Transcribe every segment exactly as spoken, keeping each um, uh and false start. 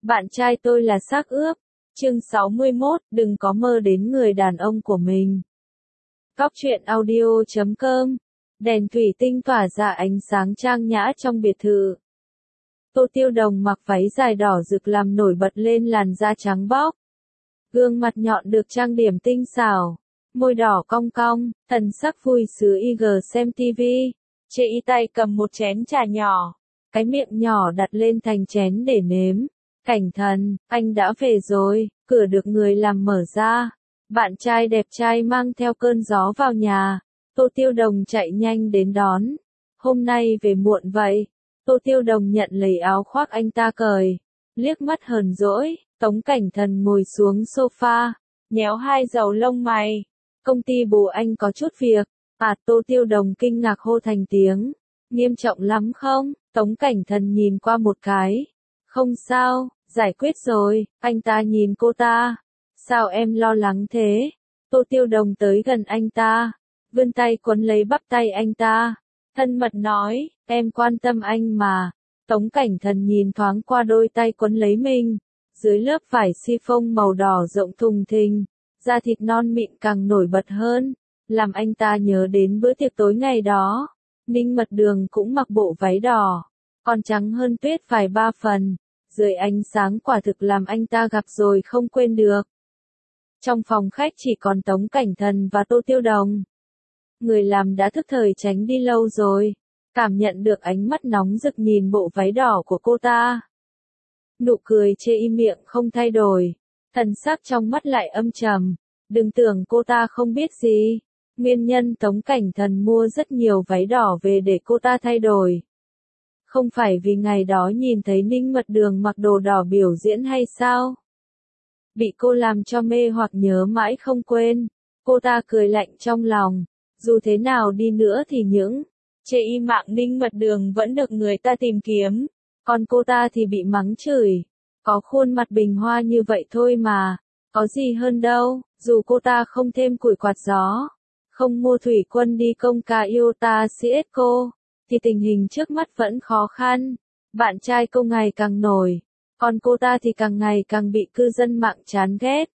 Bạn trai tôi là xác ướp. Chương sáu mươi mốt, đừng có mơ đến người đàn ông của mình. Góc truyện audio chấm com. Đèn thủy tinh tỏa ra ánh sáng trang nhã trong biệt thự. Tô Tiêu Đồng mặc váy dài đỏ rực làm nổi bật lên làn da trắng bóc. Gương mặt nhọn được trang điểm tinh xảo, môi đỏ cong cong, thần sắc vui sứ y gờ xem tivi. Chị y tay cầm một chén trà nhỏ, cái miệng nhỏ đặt lên thành chén để nếm. Cảnh Thần, anh đã về rồi, cửa được người làm mở ra. Bạn trai đẹp trai mang theo cơn gió vào nhà. Tô Tiêu Đồng chạy nhanh đến đón. Hôm nay về muộn vậy. Tô Tiêu Đồng nhận lấy áo khoác anh ta cởi. Liếc mắt hờn dỗi, Tống Cảnh Thần ngồi xuống sofa, nhéo hai dầu lông mày. Công ty bố anh có chút việc. À, Tô Tiêu Đồng kinh ngạc hô thành tiếng. Nghiêm trọng lắm không? Tống Cảnh Thần nhìn qua một cái. Không sao, giải quyết rồi. Anh ta nhìn cô ta. Sao em lo lắng thế? Tô Tiêu Đồng tới gần anh ta, vươn tay quấn lấy bắp tay anh ta, thân mật nói, em quan tâm anh mà. Tống Cảnh Thần nhìn thoáng qua đôi tay quấn lấy mình, dưới lớp vải si-phông màu đỏ rộng thùng thình, da thịt non mịn càng nổi bật hơn, làm anh ta nhớ đến bữa tiệc tối ngày đó. Ninh Mật Đường cũng mặc bộ váy đỏ, còn trắng hơn tuyết vài ba phần, dưới ánh sáng quả thực làm anh ta gặp rồi không quên được. Trong phòng khách chỉ còn Tống Cảnh Thần và Tô Tiêu Đồng. Người làm đã thức thời tránh đi lâu rồi, cảm nhận được ánh mắt nóng rực nhìn bộ váy đỏ của cô ta. Nụ cười chê im miệng không thay đổi, thần sắc trong mắt lại âm trầm. Đừng tưởng cô ta không biết gì. Nguyên nhân Tống Cảnh Thần mua rất nhiều váy đỏ về để cô ta thay đổi. Không phải vì ngày đó nhìn thấy Ninh Mật Đường mặc đồ đỏ biểu diễn hay sao? Bị cô làm cho mê hoặc nhớ mãi không quên. Cô ta cười lạnh trong lòng. Dù thế nào đi nữa thì những chê y mạng Ninh Mật Đường vẫn được người ta tìm kiếm. Còn cô ta thì bị mắng chửi. Có khuôn mặt bình hoa như vậy thôi mà. Có gì hơn đâu. Dù cô ta không thêm củi quạt gió, không mua thủy quân đi công ca Iota Siesco, thì tình hình trước mắt vẫn khó khăn. Bạn trai cô ngày càng nổi, còn cô ta thì càng ngày càng bị cư dân mạng chán ghét.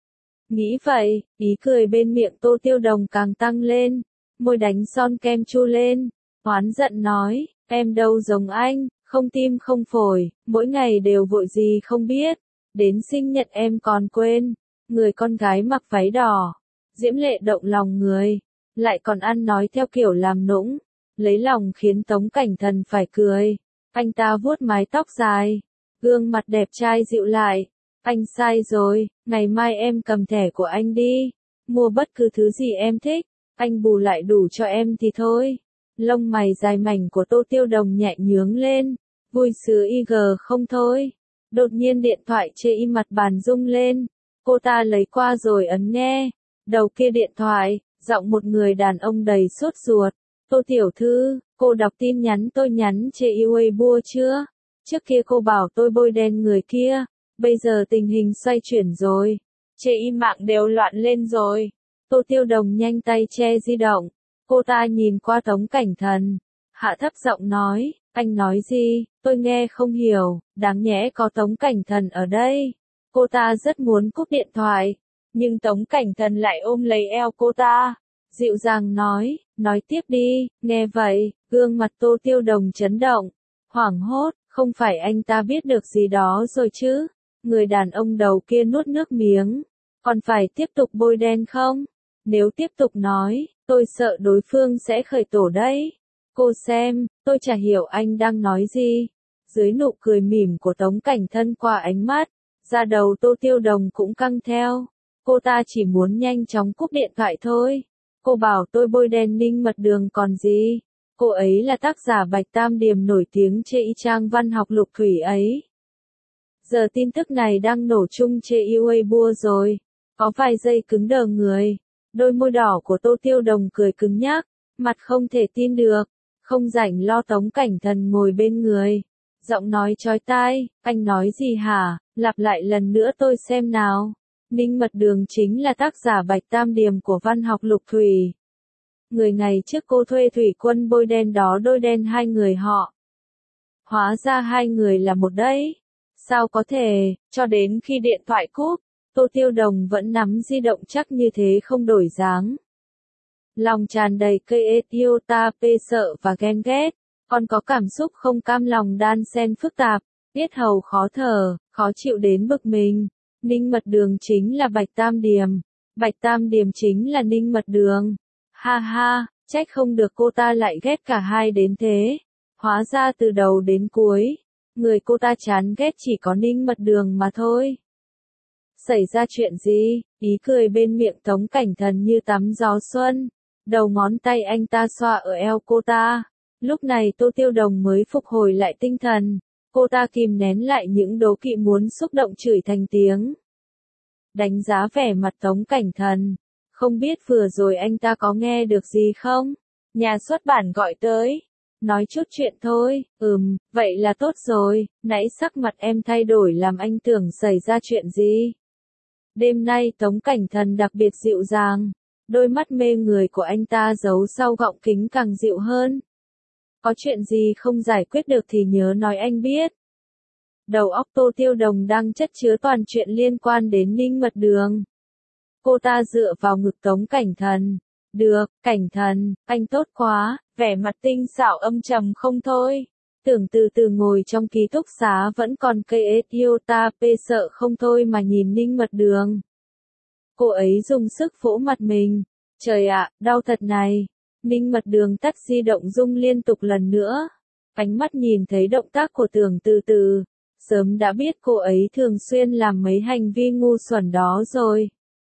Nghĩ vậy, ý cười bên miệng Tô Tiêu Đồng càng tăng lên, môi đánh son kem chu lên, oán giận nói, em đâu giống anh, không tim không phổi, mỗi ngày đều vội gì không biết, đến sinh nhật em còn quên, người con gái mặc váy đỏ, diễm lệ động lòng người, lại còn ăn nói theo kiểu làm nũng, lấy lòng khiến Tống Cảnh Thần phải cười. Anh ta vuốt mái tóc dài, gương mặt đẹp trai dịu lại. Anh sai rồi, ngày mai em cầm thẻ của anh đi, mua bất cứ thứ gì em thích, anh bù lại đủ cho em thì thôi. Lông mày dài mảnh của Tô Tiêu Đồng nhẹ nhướng lên, vui sướng y gờ không thôi. Đột nhiên điện thoại chê y mặt bàn rung lên, cô ta lấy qua rồi ấn nghe. Đầu kia điện thoại, giọng một người đàn ông đầy sốt ruột. Tô tiểu thư, cô đọc tin nhắn tôi nhắn chê y Weibo chưa? Trước kia cô bảo tôi bôi đen người kia, bây giờ tình hình xoay chuyển rồi. Chê y mạng đều loạn lên rồi. Tô Tiêu Đồng nhanh tay che di động. Cô ta nhìn qua Tống Cảnh Thần, hạ thấp giọng nói, anh nói gì, tôi nghe không hiểu, đáng nhẽ có Tống Cảnh Thần ở đây. Cô ta rất muốn cúp điện thoại, nhưng Tống Cảnh Thần lại ôm lấy eo cô ta, dịu dàng nói, nói tiếp đi. Nghe vậy, gương mặt Tô Tiêu Đồng chấn động, hoảng hốt, không phải anh ta biết được gì đó rồi chứ? Người đàn ông đầu kia nuốt nước miếng, còn phải tiếp tục bôi đen không? Nếu tiếp tục nói, tôi sợ đối phương sẽ khởi tổ đấy. Cô xem, tôi chả hiểu anh đang nói gì. Dưới nụ cười mỉm của Tống Cảnh Thân qua ánh mắt, da đầu Tô Tiêu Đồng cũng căng theo. Cô ta chỉ muốn nhanh chóng cúp điện thoại thôi. Cô bảo tôi bôi đen Ninh Mật Đường còn gì? Cô ấy là tác giả Bạch Tam Điềm nổi tiếng trên trang văn học lục thủy ấy. Giờ tin tức này đang nổ chung trên Weibo rồi. Có vài giây cứng đờ người. Đôi môi đỏ của Tô Tiêu Đồng cười cứng nhắc, mặt không thể tin được, không rảnh lo Tống Cảnh Thần ngồi bên người. Giọng nói chói tai, anh nói gì hả? Lặp lại lần nữa tôi xem nào. Ninh Mật Đường chính là tác giả Bạch Tam Điềm của văn học lục thủy. Người ngày trước cô thuê thủy quân bôi đen đó đôi đen hai người họ. Hóa ra hai người là một đấy. Sao có thể, cho đến khi điện thoại cúp, Tô Tiêu Đồng vẫn nắm di động chắc như thế không đổi dáng. Lòng tràn đầy cây ết yêu ta pê sợ và ghen ghét, còn có cảm xúc không cam lòng đan xen phức tạp, yết hầu khó thở, khó chịu đến bực mình. Ninh Mật Đường chính là Bạch Tam Điềm, Bạch Tam Điềm chính là Ninh Mật Đường. Ha ha, trách không được cô ta lại ghét cả hai đến thế. Hóa ra từ đầu đến cuối, người cô ta chán ghét chỉ có Ninh Mật Đường mà thôi. Xảy ra chuyện gì? Ý cười bên miệng Tống Cảnh Thần như tắm gió xuân. Đầu ngón tay anh ta xoa ở eo cô ta. Lúc này Tô Tiêu Đồng mới phục hồi lại tinh thần. Cô ta kìm nén lại những đố kỵ muốn xúc động chửi thành tiếng. Đánh giá vẻ mặt Tống Cảnh Thần. Không biết vừa rồi anh ta có nghe được gì không? Nhà xuất bản gọi tới. Nói chút chuyện thôi, ừm, vậy là tốt rồi, nãy sắc mặt em thay đổi làm anh tưởng xảy ra chuyện gì. Đêm nay Tống Cảnh Thần đặc biệt dịu dàng, đôi mắt mê người của anh ta giấu sau gọng kính càng dịu hơn. Có chuyện gì không giải quyết được thì nhớ nói anh biết. Đầu óc Tô Tiêu Đồng đang chất chứa toàn chuyện liên quan đến Ninh Mật Đường. Cô ta dựa vào ngực Tống Cảnh Thần. Được, Cảnh Thần, anh tốt quá, vẻ mặt tinh xảo âm trầm không thôi. Tưởng từ từ ngồi trong ký túc xá vẫn còn cây ết yêu ta pê sợ không thôi mà nhìn Ninh Mật Đường. Cô ấy dùng sức vỗ mặt mình. Trời ạ, đau thật này. Ninh Mật Đường tắt di động rung liên tục lần nữa. Ánh mắt nhìn thấy động tác của Tưởng từ từ. Sớm đã biết cô ấy thường xuyên làm mấy hành vi ngu xuẩn đó rồi.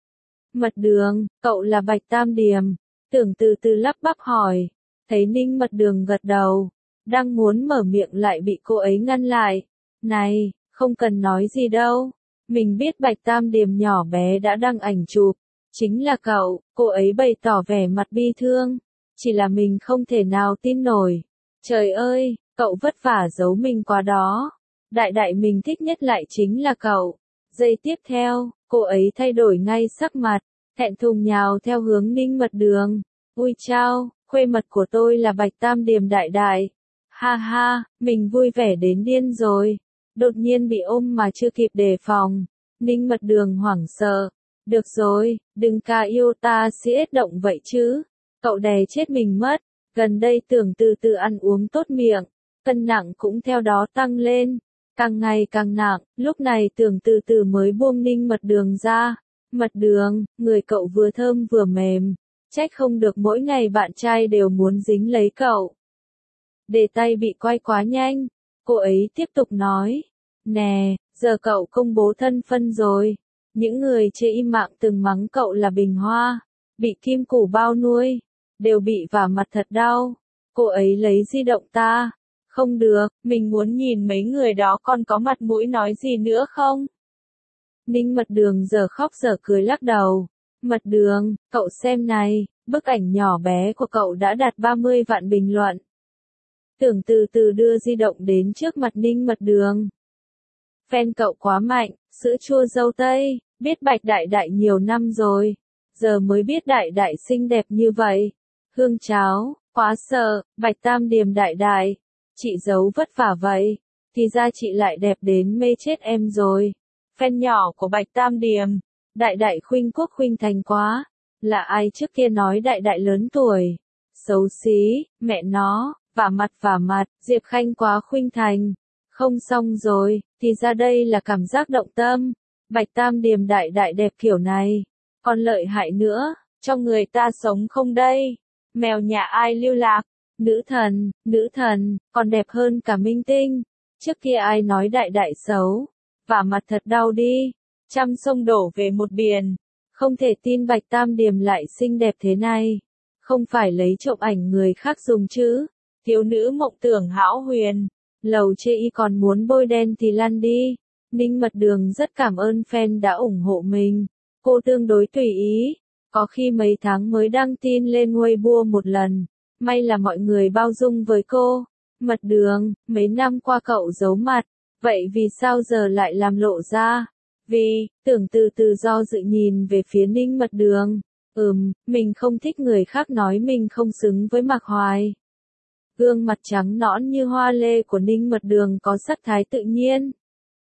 Mật Đường, cậu là Bạch Tam Điềm. Tưởng từ từ lắp bắp hỏi. Thấy Ninh Mật Đường gật đầu. Đang muốn mở miệng lại bị cô ấy ngăn lại. Này, không cần nói gì đâu. Mình biết Bạch Tam Điềm nhỏ bé đã đăng ảnh chụp. Chính là cậu, cô ấy bày tỏ vẻ mặt bi thương. Chỉ là mình không thể nào tin nổi. Trời ơi, cậu vất vả giấu mình quá đó. Đại đại mình thích nhất lại chính là cậu. Giây tiếp theo, cô ấy thay đổi ngay sắc mặt, thẹn thùng nhào theo hướng Ninh Mật Đường. Ui chao, khuê mật của tôi là Bạch Tam Điềm đại đại. Ha ha, mình vui vẻ đến điên rồi. Đột nhiên bị ôm mà chưa kịp đề phòng. Ninh Mật Đường hoảng sợ. Được rồi, đừng ca yêu ta siết động vậy chứ. Cậu đè chết mình mất. Gần đây Tưởng từ từ ăn uống tốt miệng. Cân nặng cũng theo đó tăng lên. Càng ngày càng nặng, lúc này Tưởng từ từ mới buông Ninh Mật Đường ra. Mật Đường, người cậu vừa thơm vừa mềm. Trách không được mỗi ngày bạn trai đều muốn dính lấy cậu. Đề tay bị quay quá nhanh. Cô ấy tiếp tục nói. Nè, giờ cậu công bố thân phân rồi. Những người chê im lặng từng mắng cậu là bình hoa. Bị kim củ bao nuôi. Đều bị vả mặt thật đau. Cô ấy lấy di động ta. Không được, mình muốn nhìn mấy người đó còn có mặt mũi nói gì nữa không? Ninh Mật Đường giờ khóc giờ cười lắc đầu. Mật Đường, cậu xem này, bức ảnh nhỏ bé của cậu đã đạt ba mươi vạn bình luận. Tưởng từ từ đưa di động đến trước mặt Ninh Mật Đường. Fan cậu quá mạnh, sữa chua dâu tây, biết Bạch Đại Đại nhiều năm rồi. Giờ mới biết Đại Đại xinh đẹp như vậy. Hương cháo, quá sợ, Bạch Tam Điềm Đại Đại. Chị giấu vất vả vậy, thì ra chị lại đẹp đến mê chết em rồi. Fan nhỏ của Bạch Tam Điềm, Đại Đại khuynh quốc khuynh thành quá. Là ai trước kia nói Đại Đại lớn tuổi? Xấu xí, mẹ nó, vả mặt vả mặt, Diệp Khanh quá khuynh thành. Không xong rồi, thì ra đây là cảm giác động tâm. Bạch Tam Điềm Đại Đại đẹp kiểu này, còn lợi hại nữa, cho người ta sống không đây? Mèo nhà ai lưu lạc? Nữ thần, nữ thần, còn đẹp hơn cả minh tinh. Trước kia ai nói Đại Đại xấu, vả mặt thật đau đi. Trăm sông đổ về một biển. Không thể tin Bạch Tam Điềm lại xinh đẹp thế này. Không phải lấy trộm ảnh người khác dùng chứ. Thiếu nữ mộng tưởng hão huyền. Lầu chê y còn muốn bôi đen thì lăn đi. Ninh Mật Đường rất cảm ơn fan đã ủng hộ mình. Cô tương đối tùy ý. Có khi mấy tháng mới đăng tin lên Weibo một lần. May là mọi người bao dung với cô. Mật Đường, mấy năm qua cậu giấu mặt. Vậy vì sao giờ lại làm lộ ra? Vì, Tưởng từ từ do dự nhìn về phía Ninh Mật Đường. Ừm, mình không thích người khác nói mình không xứng với Mạc Hoài. Gương mặt trắng nõn như hoa lê của Ninh Mật Đường có sắc thái tự nhiên.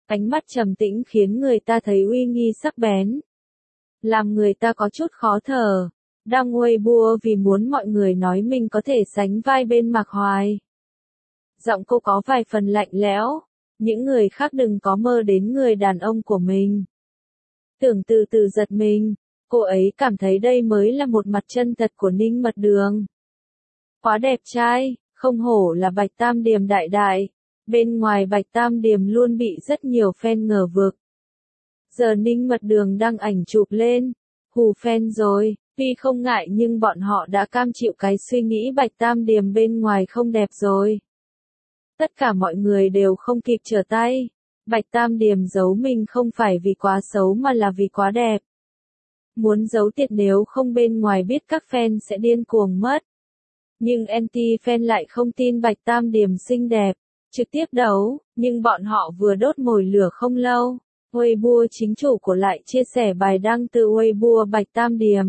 Ánh mắt trầm tĩnh khiến người ta thấy uy nghi sắc bén. Làm người ta có chút khó thở. Đăng Weibo vì muốn mọi người nói mình có thể sánh vai bên Mạc Hoài. Giọng cô có vài phần lạnh lẽo. Những người khác đừng có mơ đến người đàn ông của mình. Tưởng từ từ giật mình. Cô ấy cảm thấy đây mới là một mặt chân thật của Ninh Mật Đường. Quá đẹp trai, không hổ là Bạch Tam Điềm đại đại. Bên ngoài Bạch Tam Điềm luôn bị rất nhiều fan ngờ vực. Giờ Ninh Mật Đường đăng ảnh chụp lên. Hù fan rồi, tuy không ngại nhưng bọn họ đã cam chịu cái suy nghĩ Bạch Tam Điềm bên ngoài không đẹp rồi. Tất cả mọi người đều không kịp trở tay. Bạch Tam Điềm giấu mình không phải vì quá xấu mà là vì quá đẹp. Muốn giấu tiệt nếu không bên ngoài biết các fan sẽ điên cuồng mất. Nhưng anti-fan lại không tin Bạch Tam Điềm xinh đẹp, trực tiếp đấu, nhưng bọn họ vừa đốt mồi lửa không lâu. Weibo chính chủ của lại chia sẻ bài đăng từ Weibo Bạch Tam Điềm.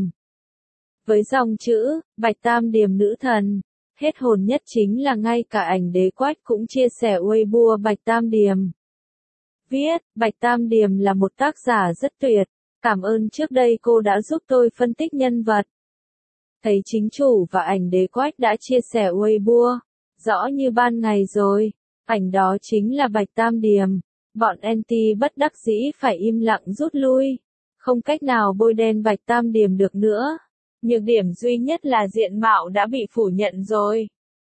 Với dòng chữ, Bạch Tam Điềm nữ thần, hết hồn nhất chính là ngay cả ảnh Đế Quách cũng chia sẻ Weibo Bạch Tam Điềm. Viết, Bạch Tam Điềm là một tác giả rất tuyệt, cảm ơn trước đây cô đã giúp tôi phân tích nhân vật. Thấy chính chủ và ảnh Đế Quách đã chia sẻ Weibo, rõ như ban ngày rồi, ảnh đó chính là Bạch Tam Điềm. Bọn anti bất đắc dĩ phải im lặng rút lui, không cách nào bôi đen Bạch Tam Điềm được nữa. Nhược điểm duy nhất là diện mạo đã bị phủ nhận rồi.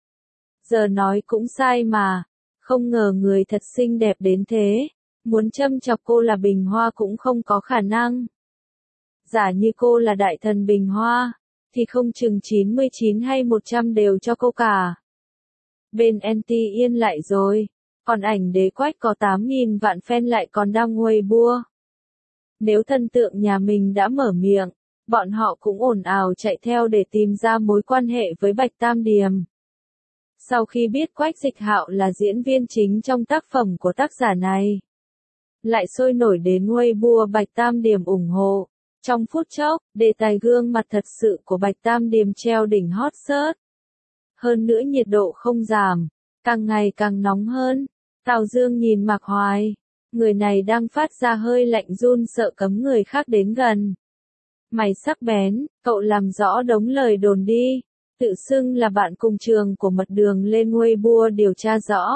Giờ nói cũng sai mà, không ngờ người thật xinh đẹp đến thế, muốn châm chọc cô là Bình Hoa cũng không có khả năng. Giả như cô là đại thần Bình Hoa, thì không chừng chín mươi chín hay một trăm đều cho cô cả. Bên anti yên lại rồi. Còn ảnh Đế Quách có tám nghìn vạn fan lại còn đăng Weibo. Nếu thần tượng nhà mình đã mở miệng, bọn họ cũng ồn ào chạy theo để tìm ra mối quan hệ với Bạch Tam Điềm. Sau khi biết Quách Dịch Hạo là diễn viên chính trong tác phẩm của tác giả này, lại sôi nổi đến Weibo Bạch Tam Điềm ủng hộ. Trong phút chốc, đề tài gương mặt thật sự của Bạch Tam Điềm treo đỉnh hot search. Hơn nữa nhiệt độ không giảm, càng ngày càng nóng hơn. Tào Dương nhìn Mạc Hoài, người này đang phát ra hơi lạnh run sợ cấm người khác đến gần. Mày sắc bén, cậu làm rõ đống lời đồn đi, tự xưng là bạn cùng trường của Mật Đường lên Weibo điều tra rõ.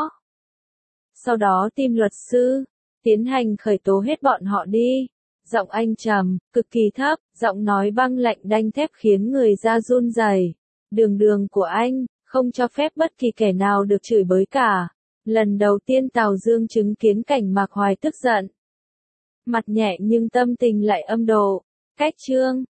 Sau đó tìm luật sư, tiến hành khởi tố hết bọn họ đi. Giọng anh trầm, cực kỳ thấp, giọng nói băng lạnh đanh thép khiến người da run rẩy. Đường đường của anh, không cho phép bất kỳ kẻ nào được chửi bới cả. Lần đầu tiên Tào Dương chứng kiến cảnh Mạc Hoài tức giận. Mặt nhẹ nhưng tâm tình lại âm độ. Cách chương